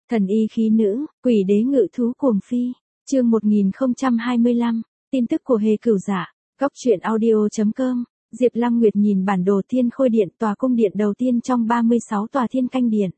Thần y khí nữ, quỷ đế ngự thú cuồng phi. Chương 1025, tin tức của Hề Cửu Dạ, góc truyện audio.com. Diệp Lăng Nguyệt nhìn bản đồ Thiên Khôi Điện, tòa cung điện đầu tiên trong 36 tòa Thiên Canh Điện.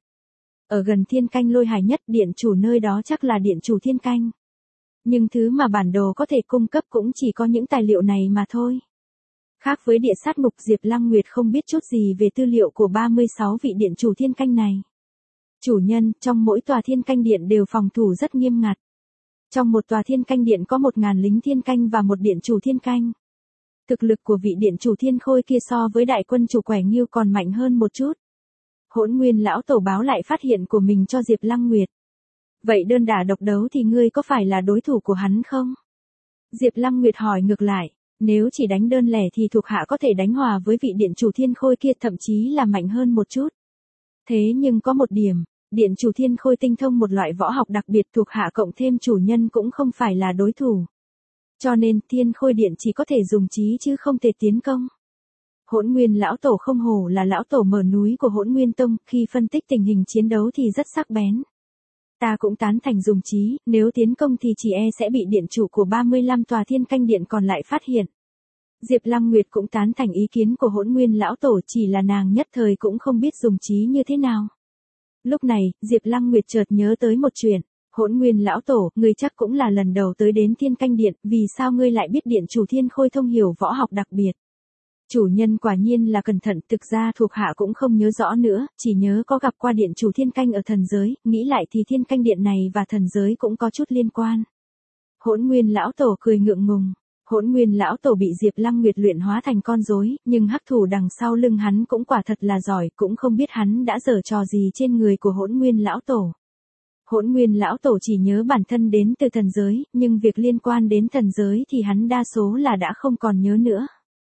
Ở gần Thiên Canh Lôi Hải nhất, điện chủ nơi đó chắc là điện chủ Thiên Canh. Nhưng thứ mà bản đồ có thể cung cấp cũng chỉ có những tài liệu này mà thôi. Khác với địa sát ngục, Diệp Lăng Nguyệt không biết chút gì về tư liệu của 36 vị điện chủ Thiên Canh này. Chủ nhân, trong mỗi tòa Thiên Canh Điện đều phòng thủ rất nghiêm ngặt. Trong một tòa Thiên Canh Điện có 1000 lính Thiên Canh và một điện chủ Thiên Canh. Thực lực của vị điện chủ Thiên Khôi kia so với đại quân chủ Quẻ Nghiêu còn mạnh hơn một chút. Hỗn Nguyên lão tổ báo lại phát hiện của mình cho Diệp Lăng Nguyệt. Vậy đơn đả độc đấu thì ngươi có phải là đối thủ của hắn không? Diệp Lăng Nguyệt hỏi ngược lại, nếu chỉ đánh đơn lẻ thì thuộc hạ có thể đánh hòa với vị điện chủ Thiên Khôi kia, thậm chí là mạnh hơn một chút. Thế nhưng có một điểm, điện chủ Thiên Khôi tinh thông một loại võ học đặc biệt, thuộc hạ cộng thêm chủ nhân cũng không phải là đối thủ. Cho nên Thiên Khôi Điện chỉ có thể dùng trí chứ không thể tiến công. Hỗn Nguyên lão tổ không hổ là lão tổ mở núi của Hỗn Nguyên Tông, khi phân tích tình hình chiến đấu thì rất sắc bén. Ta cũng tán thành dùng trí, nếu tiến công thì chỉ sẽ bị điện chủ của 35 tòa Thiên Canh Điện còn lại phát hiện. Diệp Lăng Nguyệt cũng tán thành ý kiến của Hỗn Nguyên lão tổ, chỉ là nàng nhất thời cũng không biết dùng trí như thế nào. Lúc này, Diệp Lăng Nguyệt chợt nhớ tới một chuyện. Hỗn Nguyên lão tổ, ngươi chắc cũng là lần đầu tới đến Thiên Canh Điện, vì sao ngươi lại biết điện chủ Thiên Khôi thông hiểu võ học đặc biệt? Chủ nhân quả nhiên là cẩn thận, thực ra thuộc hạ cũng không nhớ rõ nữa, chỉ nhớ có gặp qua điện chủ Thiên Canh ở thần giới, nghĩ lại thì Thiên Canh Điện này và thần giới cũng có chút liên quan. Hỗn Nguyên lão tổ cười ngượng ngùng. Hỗn Nguyên lão tổ bị Diệp Lăng Nguyệt luyện hóa thành con rối, nhưng hắc thủ đằng sau lưng hắn cũng quả thật là giỏi, cũng không biết hắn đã giở trò gì trên người của Hỗn Nguyên lão tổ. Hỗn Nguyên lão tổ chỉ nhớ bản thân đến từ thần giới, nhưng việc liên quan đến thần giới thì hắn đa số là đã không còn nhớ nữa.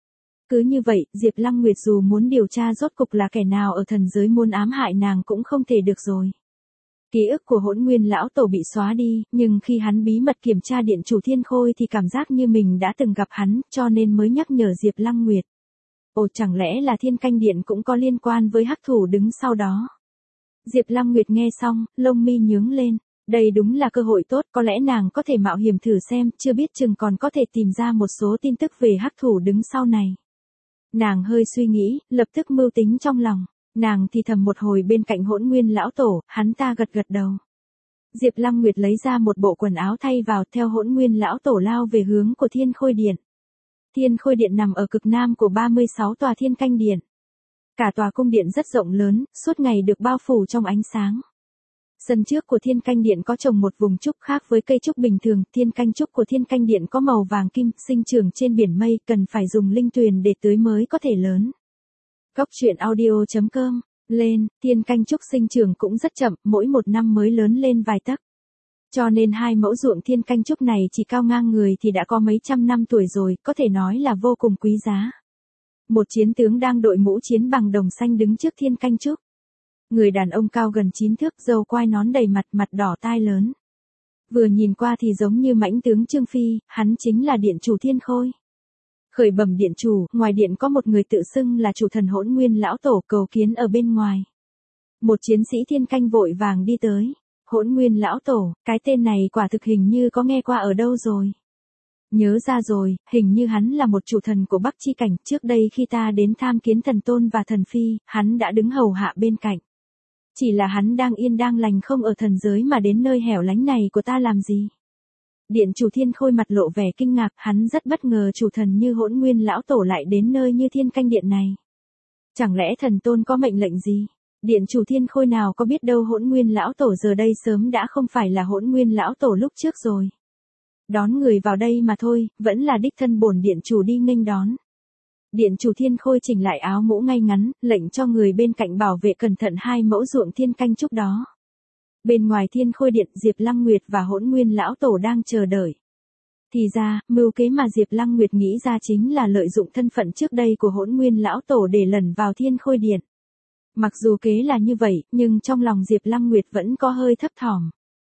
Cứ như vậy, Diệp Lăng Nguyệt dù muốn điều tra rốt cục là kẻ nào ở thần giới muốn ám hại nàng cũng không thể được rồi. Ký ức của Hỗn Nguyên lão tổ bị xóa đi, nhưng khi hắn bí mật kiểm tra điện chủ Thiên Khôi thì cảm giác như mình đã từng gặp hắn, cho nên mới nhắc nhở Diệp Lăng Nguyệt. Ồ, chẳng lẽ là Thiên Canh Điện cũng có liên quan với hắc thủ đứng sau đó? Diệp Lăng Nguyệt nghe xong, lông mi nhướng lên. Đây đúng là cơ hội tốt, có lẽ nàng có thể mạo hiểm thử xem, chưa biết chừng còn có thể tìm ra một số tin tức về hắc thủ đứng sau này. Nàng hơi suy nghĩ, lập tức mưu tính trong lòng. Nàng thì thầm một hồi bên cạnh Hỗn Nguyên lão tổ, hắn ta gật gật đầu. Diệp Lăng Nguyệt lấy ra một bộ quần áo thay vào, theo Hỗn Nguyên lão tổ lao về hướng của Thiên Khôi Điện. Thiên Khôi Điện nằm ở cực nam của 36 tòa Thiên Canh Điện. Cả tòa cung điện rất rộng lớn, suốt ngày được bao phủ trong ánh sáng. Sân trước của Thiên Canh Điện có trồng một vùng trúc, khác với cây trúc bình thường, thiên canh trúc của Thiên Canh Điện có màu vàng kim, sinh trưởng trên biển mây, cần phải dùng linh tuyền để tưới mới có thể lớn. Góc truyện audio.com, lên, Thiên Canh trúc sinh trưởng cũng rất chậm, mỗi một năm mới lớn lên vài tấc. Cho nên 2 mẫu ruộng Thiên Canh trúc này chỉ cao ngang người thì đã có mấy trăm năm tuổi rồi, có thể nói là vô cùng quý giá. Một chiến tướng đang đội mũ chiến bằng đồng xanh đứng trước Thiên Canh trúc. Người đàn ông cao gần 9 thước, râu quai nón đầy mặt, mặt đỏ tai lớn. Vừa nhìn qua thì giống như mãnh tướng Trương Phi, hắn chính là điện chủ Thiên Khôi. Khởi bẩm điện chủ, ngoài điện có một người tự xưng là chủ thần Hỗn Nguyên lão tổ cầu kiến ở bên ngoài. Một chiến sĩ Thiên Canh vội vàng đi tới. Hỗn Nguyên lão tổ, cái tên này quả thực hình như có nghe qua ở đâu rồi. Nhớ ra rồi, hình như hắn là một chủ thần của Bắc Chi Cảnh, trước đây khi ta đến tham kiến thần tôn và thần phi, hắn đã đứng hầu hạ bên cạnh. Chỉ là hắn đang yên đang lành không ở thần giới mà đến nơi hẻo lánh này của ta làm gì? Điện chủ Thiên Khôi mặt lộ vẻ kinh ngạc, hắn rất bất ngờ chủ thần như Hỗn Nguyên lão tổ lại đến nơi như Thiên Canh Điện này. Chẳng lẽ thần tôn có mệnh lệnh gì? Điện chủ Thiên Khôi nào có biết đâu Hỗn Nguyên lão tổ giờ đây sớm đã không phải là Hỗn Nguyên lão tổ lúc trước rồi. Đón người vào đây mà thôi, vẫn là đích thân bổn điện chủ đi nghênh đón. Điện chủ Thiên Khôi chỉnh lại áo mũ ngay ngắn, lệnh cho người bên cạnh bảo vệ cẩn thận 2 mẫu ruộng Thiên Canh trúc đó. Bên ngoài Thiên Khôi Điện, Diệp Lăng Nguyệt và Hỗn Nguyên lão tổ đang chờ đợi. Thì ra, mưu kế mà Diệp Lăng Nguyệt nghĩ ra chính là lợi dụng thân phận trước đây của Hỗn Nguyên lão tổ để lẩn vào Thiên Khôi Điện. Mặc dù kế là như vậy, nhưng trong lòng Diệp Lăng Nguyệt vẫn có hơi thấp thỏm.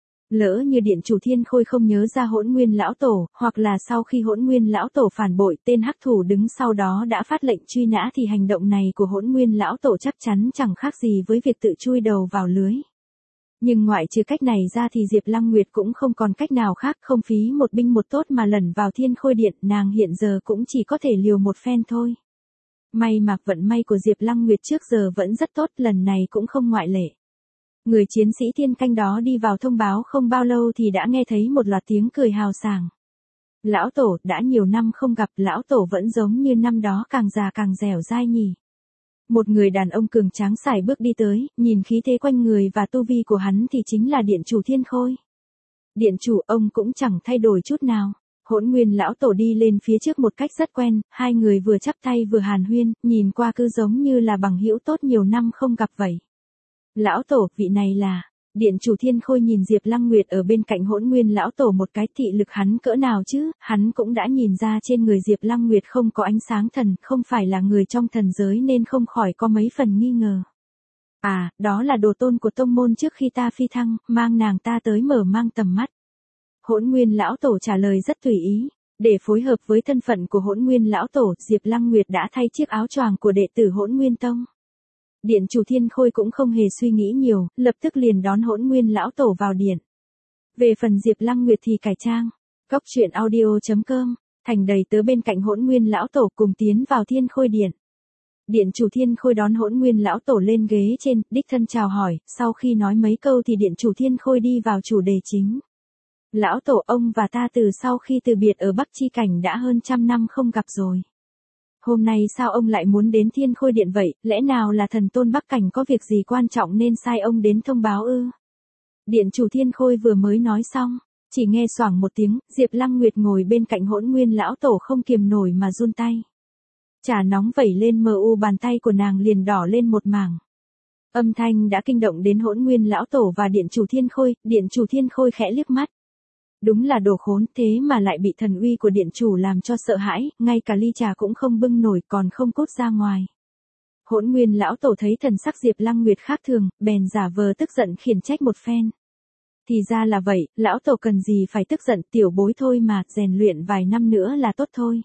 Lỡ như điện chủ Thiên Khôi không nhớ ra Hỗn Nguyên lão tổ, hoặc là sau khi Hỗn Nguyên lão tổ phản bội, tên hắc thủ đứng sau đó đã phát lệnh truy nã thì hành động này của Hỗn Nguyên lão tổ chắc chắn chẳng khác gì với việc tự chui đầu vào lưới. Nhưng ngoại trừ cách này ra thì Diệp Lăng Nguyệt cũng không còn cách nào khác, không phí một binh một tốt mà lẩn vào Thiên Khôi Điện, nàng hiện giờ cũng chỉ có thể liều một phen thôi. May mà vận may của Diệp Lăng Nguyệt trước giờ vẫn rất tốt, lần này cũng không ngoại lệ. Người chiến sĩ thiên canh đó đi vào thông báo không bao lâu thì đã nghe thấy một loạt tiếng cười hào sảng. Lão Tổ, đã nhiều năm không gặp, Lão Tổ vẫn giống như năm đó, càng già càng dẻo dai nhỉ. Một người đàn ông cường tráng sải bước đi tới, nhìn khí thế quanh người và tu vi của hắn thì chính là Điện Chủ Thiên Khôi. Điện Chủ, ông cũng chẳng thay đổi chút nào. Hỗn Nguyên Lão Tổ đi lên phía trước một cách rất quen, hai người vừa chắp tay vừa hàn huyên, nhìn qua cứ giống như là bằng hữu tốt nhiều năm không gặp vậy. Lão Tổ, vị này là... Điện Chủ Thiên Khôi nhìn Diệp Lăng Nguyệt ở bên cạnh Hỗn Nguyên Lão Tổ một cái, thị lực hắn cỡ nào chứ, hắn cũng đã nhìn ra trên người Diệp Lăng Nguyệt không có ánh sáng thần, không phải là người trong thần giới nên không khỏi có mấy phần nghi ngờ. À, đó là đồ tôn của tông môn trước khi ta phi thăng, mang nàng ta tới mở mang tầm mắt. Hỗn Nguyên Lão Tổ trả lời rất tùy ý. Để phối hợp với thân phận của Hỗn Nguyên Lão Tổ, Diệp Lăng Nguyệt đã thay chiếc áo choàng của đệ tử Hỗn Nguyên Tông. Điện Chủ Thiên Khôi cũng không hề suy nghĩ nhiều, lập tức liền đón Hỗn Nguyên Lão Tổ vào điện. Về phần Diệp Lăng Nguyệt thì cải trang. Cóc truyện audio.com, thành đầy tớ bên cạnh Hỗn Nguyên Lão Tổ cùng tiến vào Thiên Khôi Điện. Điện Chủ Thiên Khôi đón Hỗn Nguyên Lão Tổ lên ghế trên, đích thân chào hỏi, sau khi nói mấy câu thì Điện Chủ Thiên Khôi đi vào chủ đề chính. Lão Tổ, ông và ta từ sau khi từ biệt ở Bắc Chi Cảnh đã hơn 100 năm không gặp rồi. Hôm nay sao ông lại muốn đến Thiên Khôi Điện vậy, lẽ nào là thần tôn Bắc Cảnh có việc gì quan trọng nên sai ông đến thông báo ư? Điện Chủ Thiên Khôi vừa mới nói xong, chỉ nghe xoảng một tiếng, Diệp Lăng Nguyệt ngồi bên cạnh Hỗn Nguyên Lão Tổ không kiềm nổi mà run tay. Trà nóng vẩy lên mờ u, bàn tay của nàng liền đỏ lên một mảng. Âm thanh đã kinh động đến Hỗn Nguyên Lão Tổ và Điện Chủ Thiên Khôi, Điện Chủ Thiên Khôi khẽ liếc mắt. Đúng là đồ khốn, thế mà lại bị thần uy của điện chủ làm cho sợ hãi, ngay cả ly trà cũng không bưng nổi, còn không cút ra ngoài. Hỗn Nguyên Lão Tổ thấy thần sắc Diệp Lăng Nguyệt khác thường, bèn giả vờ tức giận khiển trách một phen. Thì ra là vậy, Lão Tổ cần gì phải tức giận, tiểu bối thôi mà, rèn luyện vài năm nữa là tốt thôi.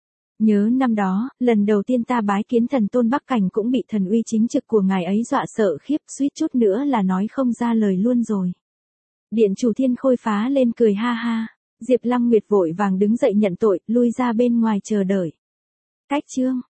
Nhớ năm đó, lần đầu tiên ta bái kiến thần tôn Bắc Cảnh cũng bị thần uy chính trực của ngài ấy dọa sợ khiếp, suýt chút nữa là nói không ra lời luôn rồi. Điện Chủ Thiên Khôi phá lên cười ha ha. Diệp Lăng Nguyệt vội vàng đứng dậy nhận tội, lui ra bên ngoài chờ đợi. Cách chương